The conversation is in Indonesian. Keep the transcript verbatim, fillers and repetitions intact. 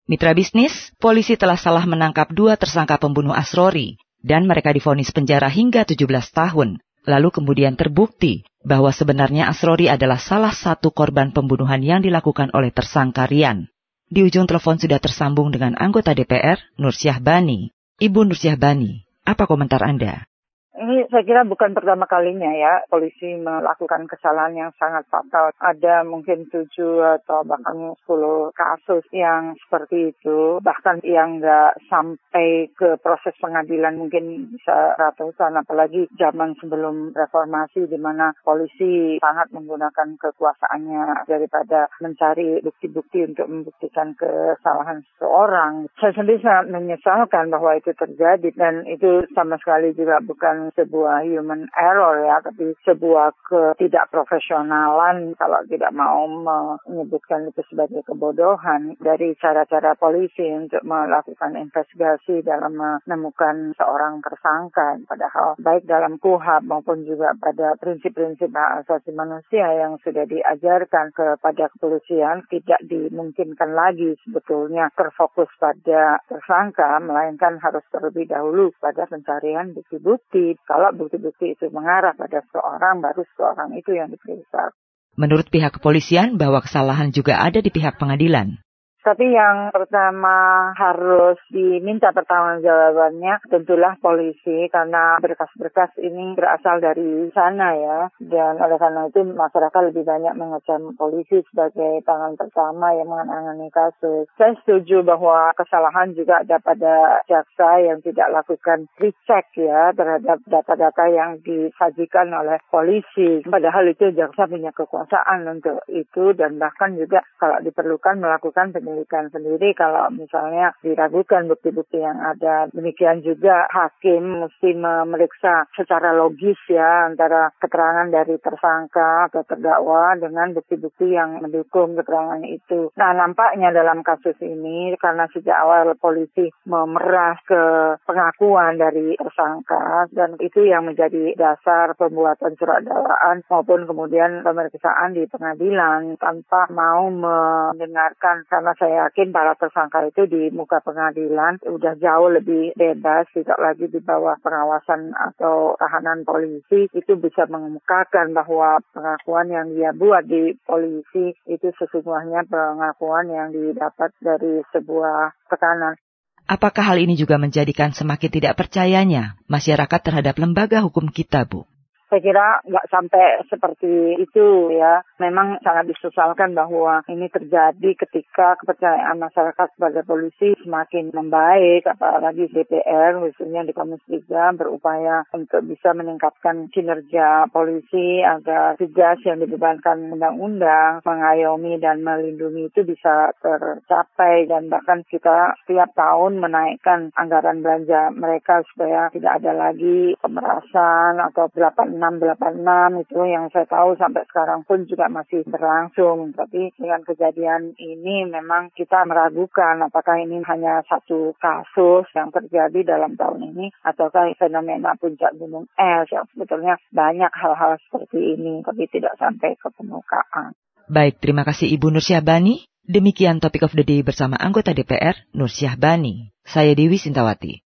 Mitra bisnis, polisi telah salah menangkap dua tersangka pembunuh Asrori dan mereka divonis penjara hingga tujuh belas tahun. Lalu kemudian terbukti bahwa sebenarnya Asrori adalah salah satu korban pembunuhan yang dilakukan oleh tersangka Rian. Di ujung telepon sudah tersambung dengan anggota D P R, Nursyah Bani. Ibu Nursyah Bani, apa komentar Anda? Ini saya kira bukan pertama kalinya ya polisi melakukan kesalahan yang sangat fatal. Ada mungkin tujuh atau bahkan sepuluh kasus yang seperti itu. Bahkan yang nggak sampai ke proses pengadilan mungkin bisa ratusan. Apalagi zaman sebelum reformasi di mana polisi sangat menggunakan kekuasaannya daripada mencari bukti-bukti untuk membuktikan kesalahan seseorang. Saya sendiri sangat menyesalkan bahwa itu terjadi dan itu sama sekali juga bukan sebuah human error ya, tapi sebuah ketidakprofesionalan kalau tidak mau menyebutkan itu sebagai kebodohan dari cara-cara polisi untuk melakukan investigasi dalam menemukan seorang tersangka. Padahal baik dalam K U H A P maupun juga pada prinsip-prinsip hak asasi manusia yang sudah diajarkan kepada kepolisian tidak dimungkinkan lagi sebetulnya terfokus pada tersangka, melainkan harus terlebih dahulu pada pencarian bukti-bukti. Kalau bukti-bukti itu mengarah pada seorang, baru seorang itu yang diperiksa. Menurut pihak kepolisian bahwa kesalahan juga ada di pihak pengadilan. Tapi yang pertama harus diminta pertanggungjawabannya tentulah polisi karena berkas-berkas ini berasal dari sana ya. Dan oleh karena itu masyarakat lebih banyak mengecam polisi sebagai tangan pertama yang menangani kasus. Saya setuju bahwa kesalahan juga ada pada jaksa yang tidak lakukan recheck ya terhadap data-data yang disajikan oleh polisi. Padahal itu jaksa punya kekuasaan untuk itu dan bahkan juga kalau diperlukan melakukan penyelidikan sendiri kalau misalnya diragukan bukti-bukti yang ada. Demikian juga hakim mesti memeriksa secara logis ya antara keterangan dari tersangka atau terdakwa dengan bukti-bukti yang mendukung keterangan itu. Nah, nampaknya dalam kasus ini karena sejak awal polisi memeras ke pengakuan dari tersangka dan itu yang menjadi dasar pembuatan surat dakwaan maupun kemudian pemeriksaan di pengadilan tanpa mau mendengarkan karena saya yakin para tersangka itu di muka pengadilan sudah jauh lebih bebas, tidak lagi di bawah pengawasan atau tahanan polisi. Itu bisa mengemukakan bahwa pengakuan yang dia buat di polisi itu sesungguhnya pengakuan yang didapat dari sebuah tekanan. Apakah hal ini juga menjadikan semakin tidak percayanya masyarakat terhadap lembaga hukum kita, Bu? Saya kira nggak sampai seperti itu ya. Memang sangat disesalkan bahwa ini terjadi ketika kepercayaan masyarakat kepada polisi semakin membaik. Apalagi D P R khususnya di Komisi tiga berupaya untuk bisa meningkatkan kinerja polisi agar tugas yang dibebankan undang-undang mengayomi dan melindungi itu bisa tercapai. Dan bahkan kita setiap tahun menaikkan anggaran belanja mereka supaya tidak ada lagi pemerasan atau berapa enam delapan enam itu yang saya tahu sampai sekarang pun juga masih berlangsung. Tapi dengan kejadian ini memang kita meragukan apakah ini hanya satu kasus yang terjadi dalam tahun ini ataukah fenomena puncak gunung es yang sebetulnya banyak hal-hal seperti ini tapi tidak sampai ke permukaan. Baik, terima kasih Ibu Nursyah Bani. Demikian Topik of the Day bersama anggota D P R Nursyah Bani. Saya Dewi Sintawati.